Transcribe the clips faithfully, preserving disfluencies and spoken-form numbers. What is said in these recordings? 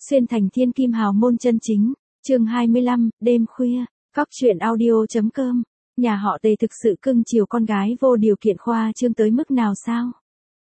Xuyên thành thiên kim hào môn chân chính, chương hai mươi lăm, đêm khuya, Cóc truyện audio.com, nhà họ Tề thực sự cưng chiều con gái vô điều kiện khoa trương tới mức nào sao?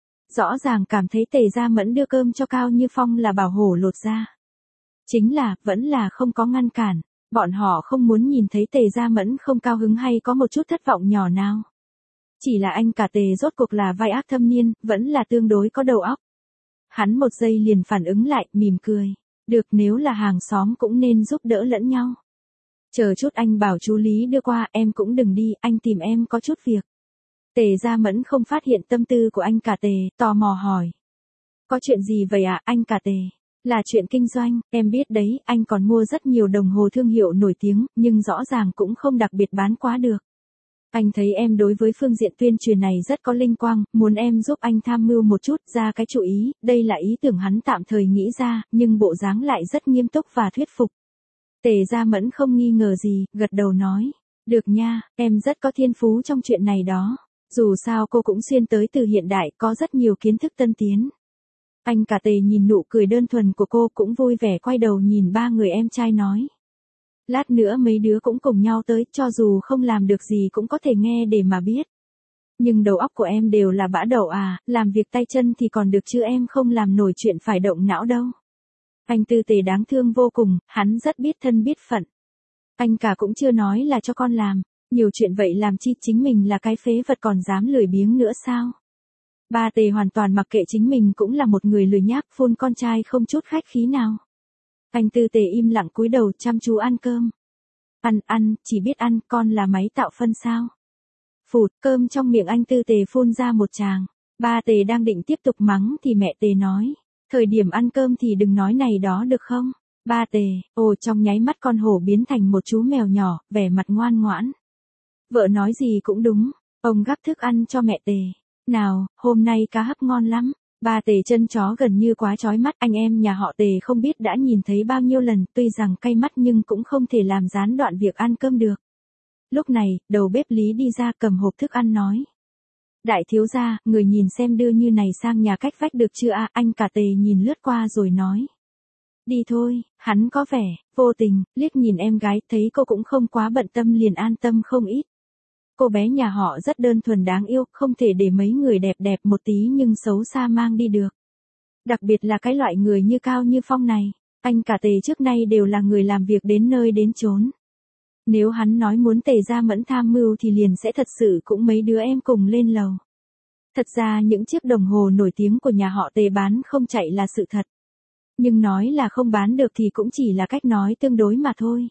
Rõ ràng cảm thấy Tề Gia Mẫn đưa cơm cho Cao Như Phong là bảo hổ lột da. Chính là, vẫn là không có ngăn cản, bọn họ không muốn nhìn thấy Tề Gia Mẫn không cao hứng hay có một chút thất vọng nhỏ nào. Chỉ là anh cả Tề rốt cuộc là vai ác thâm niên, vẫn là tương đối có đầu óc. Hắn một giây liền phản ứng lại, mỉm cười. Được, nếu là hàng xóm cũng nên giúp đỡ lẫn nhau. Chờ chút anh bảo chú Lý đưa qua, em cũng đừng đi, anh tìm em có chút việc. Tề Gia Mẫn không phát hiện tâm tư của anh cả Tề, tò mò hỏi. Có chuyện gì vậy ạ, anh cả Tề? Là chuyện kinh doanh, em biết đấy, anh còn mua rất nhiều đồng hồ thương hiệu nổi tiếng, nhưng rõ ràng cũng không đặc biệt bán quá được. Anh thấy em đối với phương diện tuyên truyền này rất có linh quang, muốn em giúp anh tham mưu một chút ra cái chủ ý, đây là ý tưởng hắn tạm thời nghĩ ra, nhưng bộ dáng lại rất nghiêm túc và thuyết phục. Tề Gia Mẫn không nghi ngờ gì, gật đầu nói, được nha, em rất có thiên phú trong chuyện này đó, dù sao cô cũng xuyên tới từ hiện đại, có rất nhiều kiến thức tân tiến. Anh cả Tề nhìn nụ cười đơn thuần của cô cũng vui vẻ quay đầu nhìn ba người em trai nói. Lát nữa mấy đứa cũng cùng nhau tới, cho dù không làm được gì cũng có thể nghe để mà biết. Nhưng đầu óc của em đều là bã đậu à, làm việc tay chân thì còn được chứ em không làm nổi chuyện phải động não đâu. Anh Tư Tề đáng thương vô cùng, hắn rất biết thân biết phận. Anh cả cũng chưa nói là cho con làm, nhiều chuyện vậy làm chi, chính mình là cái phế vật còn dám lười biếng nữa sao? Ba Tề hoàn toàn mặc kệ chính mình cũng là một người lười nhác, phun con trai không chút khách khí nào. Anh Tư Tề im lặng cúi đầu chăm chú ăn cơm. Ăn, ăn, chỉ biết ăn, con là máy tạo phân sao? Phụt, cơm trong miệng anh Tư Tề phun ra một tràng. Ba Tề đang định tiếp tục mắng thì mẹ Tề nói. Thời điểm ăn cơm thì đừng nói này đó được không? Ba Tề, ồ trong nháy mắt con hổ biến thành một chú mèo nhỏ, vẻ mặt ngoan ngoãn. Vợ nói gì cũng đúng, ông gắp thức ăn cho mẹ Tề. Nào, hôm nay cá hấp ngon lắm. Ba Tề chân chó gần như quá chói mắt, anh em nhà họ Tề không biết đã nhìn thấy bao nhiêu lần, tuy rằng cay mắt nhưng cũng không thể làm gián đoạn việc ăn cơm được. Lúc này, đầu bếp Lý đi ra cầm hộp thức ăn nói. Đại thiếu gia, người nhìn xem đưa như này sang nhà cách vách được chưa à, anh cả Tề nhìn lướt qua rồi nói. Đi thôi, hắn có vẻ, vô tình, liếc nhìn em gái, thấy cô cũng không quá bận tâm liền an tâm không ít. Cô bé nhà họ rất đơn thuần đáng yêu, không thể để mấy người đẹp đẹp một tí nhưng xấu xa mang đi được. Đặc biệt là cái loại người như Cao Như Phong này, anh cả Tề trước nay đều là người làm việc đến nơi đến chốn. Nếu hắn nói muốn Tề Gia Mẫn tham mưu thì liền sẽ thật sự cũng mấy đứa em cùng lên lầu. Thật ra những chiếc đồng hồ nổi tiếng của nhà họ Tề bán không chạy là sự thật. Nhưng nói là không bán được thì cũng chỉ là cách nói tương đối mà thôi.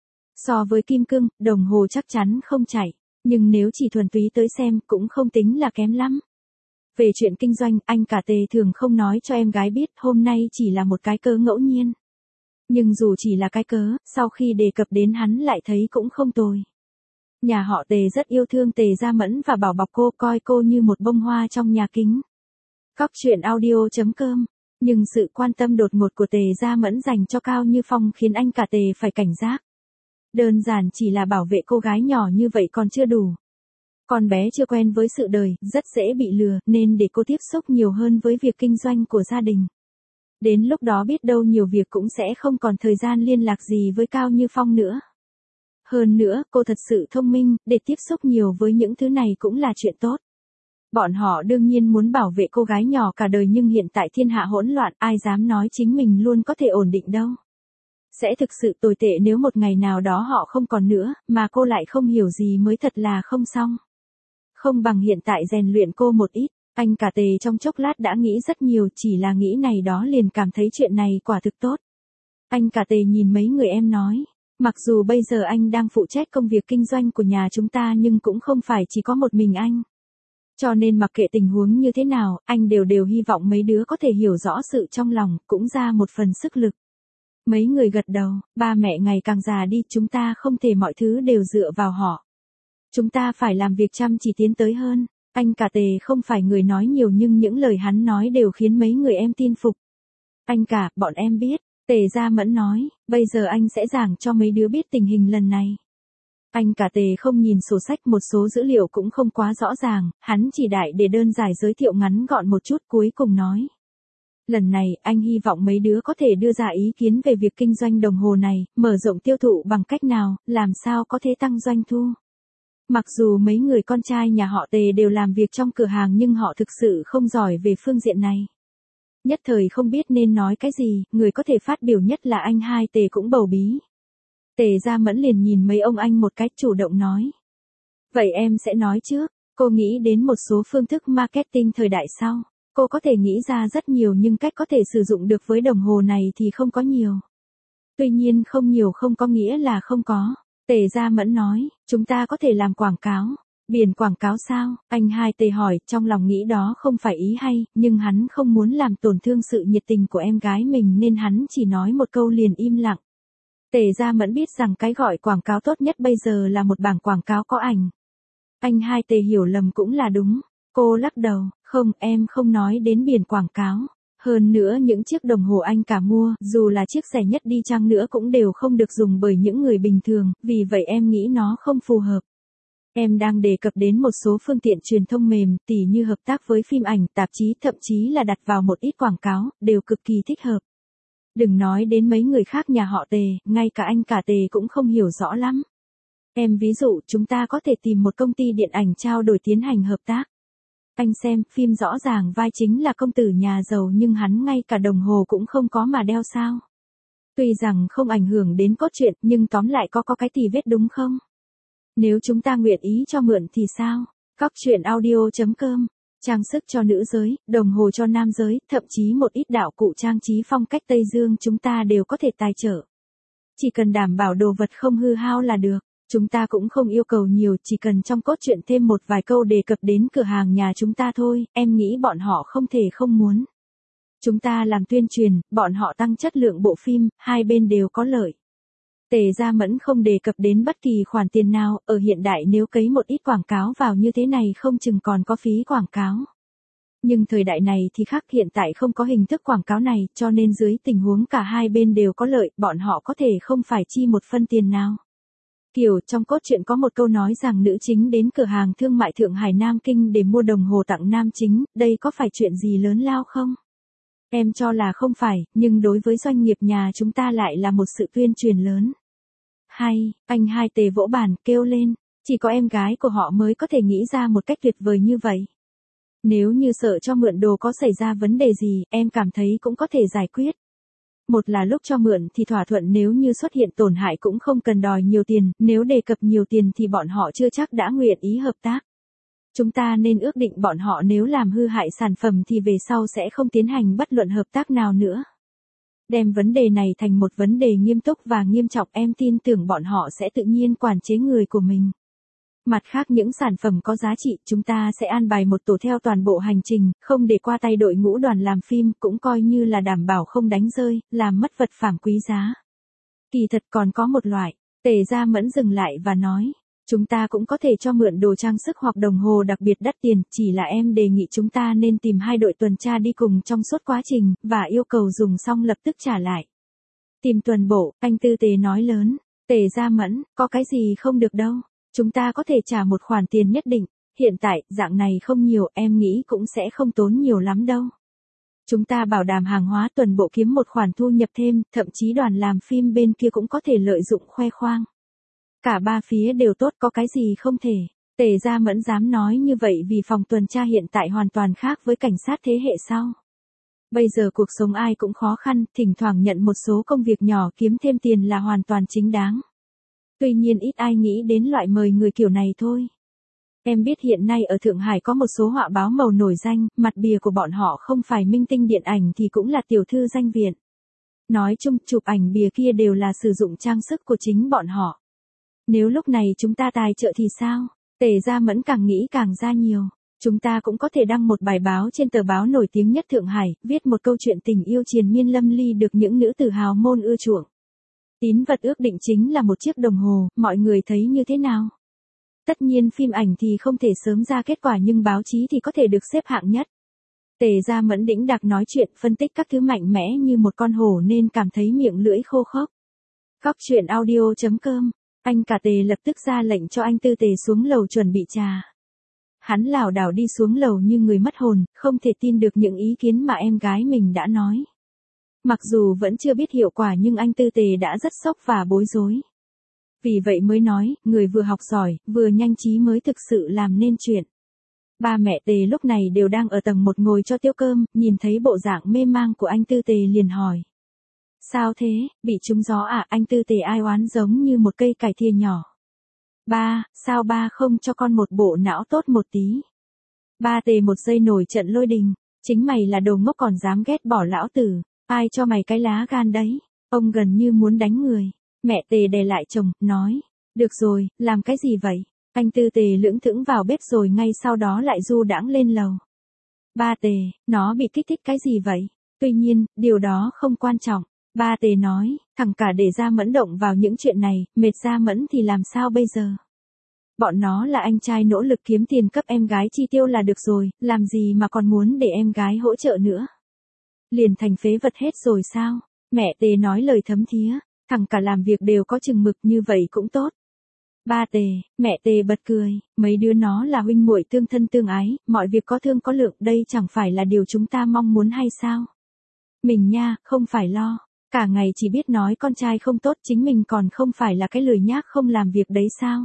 So với kim cương, đồng hồ chắc chắn không chạy. Nhưng nếu chỉ thuần túy tới xem cũng không tính là kém lắm. Về chuyện kinh doanh, anh cả Tề thường không nói cho em gái biết, hôm nay chỉ là một cái cớ ngẫu nhiên. Nhưng dù chỉ là cái cớ, sau khi đề cập đến hắn lại thấy cũng không tồi. Nhà họ Tề rất yêu thương Tề Gia Mẫn và bảo bọc cô, coi cô như một bông hoa trong nhà kính. Cóc truyện audio.com. Nhưng sự quan tâm đột ngột của Tề Gia Mẫn dành cho Cao Như Phong khiến anh cả Tề phải cảnh giác. Đơn giản chỉ là bảo vệ cô gái nhỏ như vậy còn chưa đủ. Con bé chưa quen với sự đời, rất dễ bị lừa, nên để cô tiếp xúc nhiều hơn với việc kinh doanh của gia đình. Đến lúc đó biết đâu nhiều việc cũng sẽ không còn thời gian liên lạc gì với Cao Như Phong nữa. Hơn nữa, cô thật sự thông minh, để tiếp xúc nhiều với những thứ này cũng là chuyện tốt. Bọn họ đương nhiên muốn bảo vệ cô gái nhỏ cả đời nhưng hiện tại thiên hạ hỗn loạn, ai dám nói chính mình luôn có thể ổn định đâu. Sẽ thực sự tồi tệ nếu một ngày nào đó họ không còn nữa, mà cô lại không hiểu gì mới thật là không xong. Không bằng hiện tại rèn luyện cô một ít, anh cả Tề trong chốc lát đã nghĩ rất nhiều, chỉ là nghĩ này đó liền cảm thấy chuyện này quả thực tốt. Anh cả Tề nhìn mấy người em nói, mặc dù bây giờ anh đang phụ trách công việc kinh doanh của nhà chúng ta nhưng cũng không phải chỉ có một mình anh. Cho nên mặc kệ tình huống như thế nào, anh đều đều hy vọng mấy đứa có thể hiểu rõ sự trong lòng, cũng ra một phần sức lực. Mấy người gật đầu, ba mẹ ngày càng già đi, chúng ta không thể mọi thứ đều dựa vào họ. Chúng ta phải làm việc chăm chỉ tiến tới hơn. Anh cả Tề không phải người nói nhiều nhưng những lời hắn nói đều khiến mấy người em tin phục. Anh cả, bọn em biết, Tề Gia Mẫn nói, bây giờ anh sẽ giảng cho mấy đứa biết tình hình lần này. Anh cả Tề không nhìn sổ sách, một số dữ liệu cũng không quá rõ ràng, hắn chỉ đại để đơn giản giới thiệu ngắn gọn một chút cuối cùng nói. Lần này, anh hy vọng mấy đứa có thể đưa ra ý kiến về việc kinh doanh đồng hồ này, mở rộng tiêu thụ bằng cách nào, làm sao có thể tăng doanh thu. Mặc dù mấy người con trai nhà họ Tề đều làm việc trong cửa hàng nhưng họ thực sự không giỏi về phương diện này. Nhất thời không biết nên nói cái gì, người có thể phát biểu nhất là anh hai Tề cũng bầu bí. Tề Gia Mẫn liền nhìn mấy ông anh một cách chủ động nói. Vậy em sẽ nói trước, cô nghĩ đến một số phương thức marketing thời đại sau. Cô có thể nghĩ ra rất nhiều nhưng cách có thể sử dụng được với đồng hồ này thì không có nhiều. Tuy nhiên không nhiều không có nghĩa là không có. Tề Gia Mẫn nói, chúng ta có thể làm quảng cáo. Biển quảng cáo sao? Anh hai Tề hỏi, trong lòng nghĩ đó không phải ý hay, nhưng hắn không muốn làm tổn thương sự nhiệt tình của em gái mình nên hắn chỉ nói một câu liền im lặng. Tề Gia Mẫn biết rằng cái gọi quảng cáo tốt nhất bây giờ là một bảng quảng cáo có ảnh. Anh hai Tề hiểu lầm cũng là đúng. Cô lắc đầu, không, em không nói đến biển quảng cáo. Hơn nữa những chiếc đồng hồ anh cả mua, dù là chiếc rẻ nhất đi chăng nữa cũng đều không được dùng bởi những người bình thường, vì vậy em nghĩ nó không phù hợp. Em đang đề cập đến một số phương tiện truyền thông mềm, tỉ như hợp tác với phim ảnh, tạp chí, thậm chí là đặt vào một ít quảng cáo, đều cực kỳ thích hợp. Đừng nói đến mấy người khác nhà họ Tề, ngay cả anh cả Tề cũng không hiểu rõ lắm. Em ví dụ, chúng ta có thể tìm một công ty điện ảnh trao đổi tiến hành hợp tác. Anh xem, phim rõ ràng vai chính là công tử nhà giàu nhưng hắn ngay cả đồng hồ cũng không có mà đeo sao. Tuy rằng không ảnh hưởng đến cốt truyện nhưng tóm lại có có cái tì vết đúng không? Nếu chúng ta nguyện ý cho mượn thì sao? Cóc truyện audio chấm com, trang sức cho nữ giới, đồng hồ cho nam giới, thậm chí một ít đạo cụ trang trí phong cách Tây Dương chúng ta đều có thể tài trợ. Chỉ cần đảm bảo đồ vật không hư hao là được. Chúng ta cũng không yêu cầu nhiều, chỉ cần trong cốt truyện thêm một vài câu đề cập đến cửa hàng nhà chúng ta thôi, em nghĩ bọn họ không thể không muốn. Chúng ta làm tuyên truyền, bọn họ tăng chất lượng bộ phim, hai bên đều có lợi. Tề Gia Mẫn không đề cập đến bất kỳ khoản tiền nào, ở hiện đại nếu cấy một ít quảng cáo vào như thế này không chừng còn có phí quảng cáo. Nhưng thời đại này thì khác, hiện tại không có hình thức quảng cáo này, cho nên dưới tình huống cả hai bên đều có lợi, bọn họ có thể không phải chi một phân tiền nào. Kiểu trong cốt truyện có một câu nói rằng nữ chính đến cửa hàng thương mại Thượng Hải Nam Kinh để mua đồng hồ tặng nam chính, đây có phải chuyện gì lớn lao không? Em cho là không phải, nhưng đối với doanh nghiệp nhà chúng ta lại là một sự tuyên truyền lớn. Hay, anh hai Tề vỗ bàn, kêu lên, chỉ có em gái của họ mới có thể nghĩ ra một cách tuyệt vời như vậy. Nếu như sợ cho mượn đồ có xảy ra vấn đề gì, em cảm thấy cũng có thể giải quyết. Một là lúc cho mượn thì thỏa thuận nếu như xuất hiện tổn hại cũng không cần đòi nhiều tiền, nếu đề cập nhiều tiền thì bọn họ chưa chắc đã nguyện ý hợp tác. Chúng ta nên ước định bọn họ nếu làm hư hại sản phẩm thì về sau sẽ không tiến hành bất luận hợp tác nào nữa. Đem vấn đề này thành một vấn đề nghiêm túc và nghiêm trọng, em tin tưởng bọn họ sẽ tự nhiên quản chế người của mình. Mặt khác những sản phẩm có giá trị chúng ta sẽ an bài một tổ theo toàn bộ hành trình, không để qua tay đội ngũ đoàn làm phim, cũng coi như là đảm bảo không đánh rơi, làm mất vật phẩm quý giá. Kỳ thật còn có một loại, Tề Gia Mẫn dừng lại và nói, chúng ta cũng có thể cho mượn đồ trang sức hoặc đồng hồ đặc biệt đắt tiền, chỉ là em đề nghị chúng ta nên tìm hai đội tuần tra đi cùng trong suốt quá trình, và yêu cầu dùng xong lập tức trả lại. Tìm tuần bộ, anh Tư Tế nói lớn, Tề Gia Mẫn, có cái gì không được đâu. Chúng ta có thể trả một khoản tiền nhất định, hiện tại, dạng này không nhiều, em nghĩ cũng sẽ không tốn nhiều lắm đâu. Chúng ta bảo đảm hàng hóa tuần bộ kiếm một khoản thu nhập thêm, thậm chí đoàn làm phim bên kia cũng có thể lợi dụng khoe khoang. Cả ba phía đều tốt, có cái gì không thể. Tề Gia Mẫn dám nói như vậy vì phòng tuần tra hiện tại hoàn toàn khác với cảnh sát thế hệ sau. Bây giờ cuộc sống ai cũng khó khăn, thỉnh thoảng nhận một số công việc nhỏ kiếm thêm tiền là hoàn toàn chính đáng. Tuy nhiên ít ai nghĩ đến loại mời người kiểu này thôi. Em biết hiện nay ở Thượng Hải có một số họa báo màu nổi danh, mặt bìa của bọn họ không phải minh tinh điện ảnh thì cũng là tiểu thư danh viện. Nói chung, chụp ảnh bìa kia đều là sử dụng trang sức của chính bọn họ. Nếu lúc này chúng ta tài trợ thì sao? Tề Gia Mẫn càng nghĩ càng ra nhiều. Chúng ta cũng có thể đăng một bài báo trên tờ báo nổi tiếng nhất Thượng Hải, viết một câu chuyện tình yêu triền miên lâm ly được những nữ tử hào môn ưa chuộng. Tín vật ước định chính là một chiếc đồng hồ, mọi người thấy như thế nào? Tất nhiên phim ảnh thì không thể sớm ra kết quả nhưng báo chí thì có thể được xếp hạng nhất. Tề Gia Mẫn đĩnh đạc nói chuyện, phân tích các thứ mạnh mẽ như một con hổ nên cảm thấy miệng lưỡi khô khốc. Cóc truyện audio chấm com, anh cả Tề lập tức ra lệnh cho anh Tư Tề xuống lầu chuẩn bị trà. Hắn lảo đảo đi xuống lầu như người mất hồn, không thể tin được những ý kiến mà em gái mình đã nói. Mặc dù vẫn chưa biết hiệu quả nhưng anh Tư Tề đã rất sốc và bối rối. Vì vậy mới nói, người vừa học giỏi, vừa nhanh trí mới thực sự làm nên chuyện. Ba mẹ Tề lúc này đều đang ở tầng một ngồi cho tiêu cơm, nhìn thấy bộ dạng mê mang của anh Tư Tề liền hỏi. Sao thế, bị trúng gió à? Anh Tư Tề ai oán giống như một cây cải thìa nhỏ. Ba, sao ba không cho con một bộ não tốt một tí? Ba Tề một giây nổi trận lôi đình, chính mày là đồ ngốc còn dám ghét bỏ lão tử, ai cho mày cái lá gan đấy? Ông gần như muốn đánh người. Mẹ Tề đè lại chồng, nói, được rồi, làm cái gì vậy? Anh Tư Tề lững thững vào bếp rồi ngay sau đó lại du đãng lên lầu. Ba Tề, nó bị kích thích cái gì vậy? Tuy nhiên, điều đó không quan trọng. Ba Tề nói, thằng cả để Gia Mẫn động vào những chuyện này, mệt Gia Mẫn thì làm sao bây giờ? Bọn nó là anh trai nỗ lực kiếm tiền cấp em gái chi tiêu là được rồi, làm gì mà còn muốn để em gái hỗ trợ nữa? Liền thành phế vật hết rồi sao? Mẹ Tề nói lời thấm thía, thằng cả làm việc đều có chừng mực như vậy cũng tốt. Ba Tề, mẹ Tề bật cười, mấy đứa nó là huynh muội tương thân tương ái, mọi việc có thương có lượng, đây chẳng phải là điều chúng ta mong muốn hay sao? Mình nha, không phải lo, cả ngày chỉ biết nói con trai không tốt, chính mình còn không phải là cái lười nhác không làm việc đấy sao?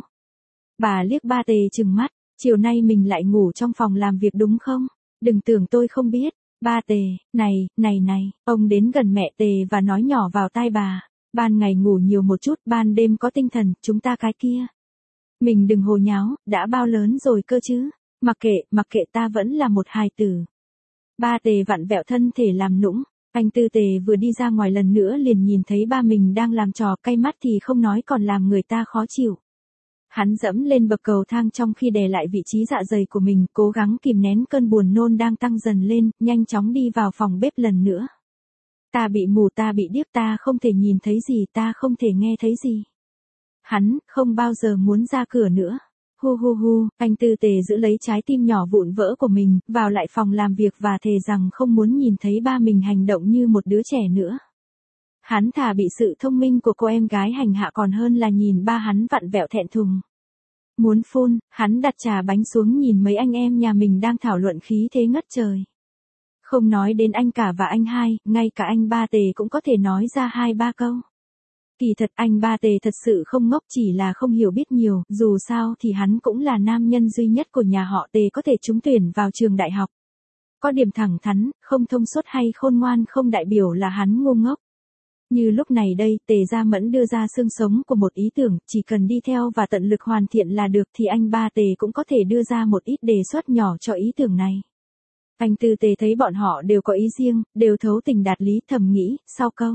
Bà liếc ba Tề trừng mắt, chiều nay mình lại ngủ trong phòng làm việc đúng không? Đừng tưởng tôi không biết. Ba Tề, này, này này, ông đến gần mẹ Tề và nói nhỏ vào tai bà, ban ngày ngủ nhiều một chút, ban đêm có tinh thần, chúng ta cái kia. Mình đừng hồ nháo, đã bao lớn rồi cơ chứ, mặc kệ, mặc kệ ta vẫn là một hài tử. Ba Tề vặn vẹo thân thể làm nũng, anh Tư Tề vừa đi ra ngoài lần nữa liền nhìn thấy ba mình đang làm trò cay mắt thì không nói còn làm người ta khó chịu. Hắn dẫm lên bậc cầu thang trong khi đè lại vị trí dạ dày của mình, cố gắng kìm nén cơn buồn nôn đang tăng dần lên, nhanh chóng đi vào phòng bếp lần nữa. Ta bị mù, ta bị điếc, ta không thể nhìn thấy gì, ta không thể nghe thấy gì. Hắn không bao giờ muốn ra cửa nữa. Hu hu hu, anh Tư Tề giữ lấy trái tim nhỏ vụn vỡ của mình, vào lại phòng làm việc và thề rằng không muốn nhìn thấy ba mình hành động như một đứa trẻ nữa. Hắn thà bị sự thông minh của cô em gái hành hạ còn hơn là nhìn ba hắn vặn vẹo thẹn thùng. Muốn phun, hắn đặt trà bánh xuống nhìn mấy anh em nhà mình đang thảo luận khí thế ngất trời. Không nói đến anh cả và anh hai, ngay cả anh Ba Tề cũng có thể nói ra hai ba câu. Kỳ thật anh Ba Tề thật sự không ngốc, chỉ là không hiểu biết nhiều, dù sao thì hắn cũng là nam nhân duy nhất của nhà họ Tề có thể trúng tuyển vào trường đại học. Có điểm thẳng thắn, không thông suốt hay khôn ngoan không đại biểu là hắn ngu ngốc. Như lúc này đây, Tề Gia Mẫn đưa ra xương sống của một ý tưởng, chỉ cần đi theo và tận lực hoàn thiện là được thì anh Ba Tề cũng có thể đưa ra một ít đề xuất nhỏ cho ý tưởng này. Anh Tư Tề thấy bọn họ đều có ý riêng, đều thấu tình đạt lý, thầm nghĩ, sau câu.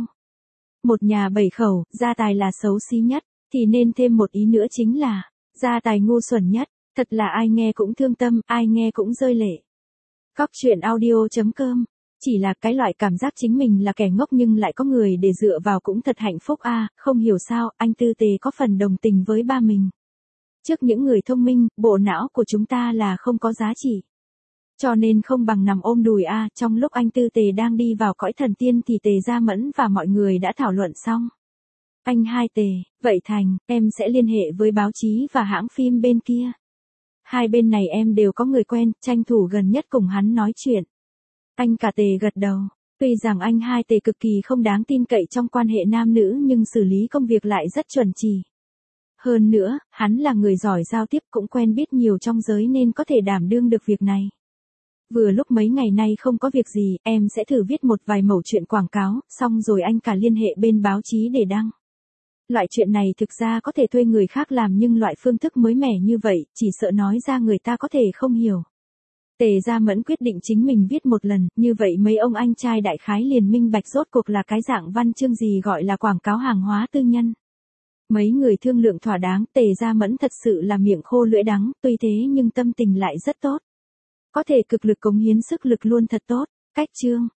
Một nhà bảy khẩu, gia tài là xấu xí nhất, thì nên thêm một ý nữa chính là, gia tài ngu xuẩn nhất, thật là ai nghe cũng thương tâm, ai nghe cũng rơi lệ. Cóc truyện audio chấm com. Chỉ là cái loại cảm giác chính mình là kẻ ngốc nhưng lại có người để dựa vào cũng thật hạnh phúc a, à, không hiểu sao, anh Tư Tề có phần đồng tình với ba mình. Trước những người thông minh, bộ não của chúng ta là không có giá trị. Cho nên không bằng nằm ôm đùi a, à, trong lúc anh Tư Tề đang đi vào cõi thần tiên thì Tề Gia Mẫn và mọi người đã thảo luận xong. Anh hai Tề, vậy thành, em sẽ liên hệ với báo chí và hãng phim bên kia. Hai bên này em đều có người quen, tranh thủ gần nhất cùng hắn nói chuyện. Anh cả Tề gật đầu, tuy rằng anh hai Tề cực kỳ không đáng tin cậy trong quan hệ nam nữ nhưng xử lý công việc lại rất chuẩn chỉ. Hơn nữa, hắn là người giỏi giao tiếp cũng quen biết nhiều trong giới nên có thể đảm đương được việc này. Vừa lúc mấy ngày nay không có việc gì, em sẽ thử viết một vài mẩu chuyện quảng cáo, xong rồi anh cả liên hệ bên báo chí để đăng. Loại chuyện này thực ra có thể thuê người khác làm nhưng loại phương thức mới mẻ như vậy, chỉ sợ nói ra người ta có thể không hiểu. Tề Gia Mẫn quyết định chính mình viết một lần, như vậy mấy ông anh trai đại khái liền minh bạch rốt cuộc là cái dạng văn chương gì gọi là quảng cáo hàng hóa tư nhân. Mấy người thương lượng thỏa đáng, Tề Gia Mẫn thật sự là miệng khô lưỡi đắng, tuy thế nhưng tâm tình lại rất tốt. Có thể cực lực cống hiến sức lực luôn thật tốt. Cách chương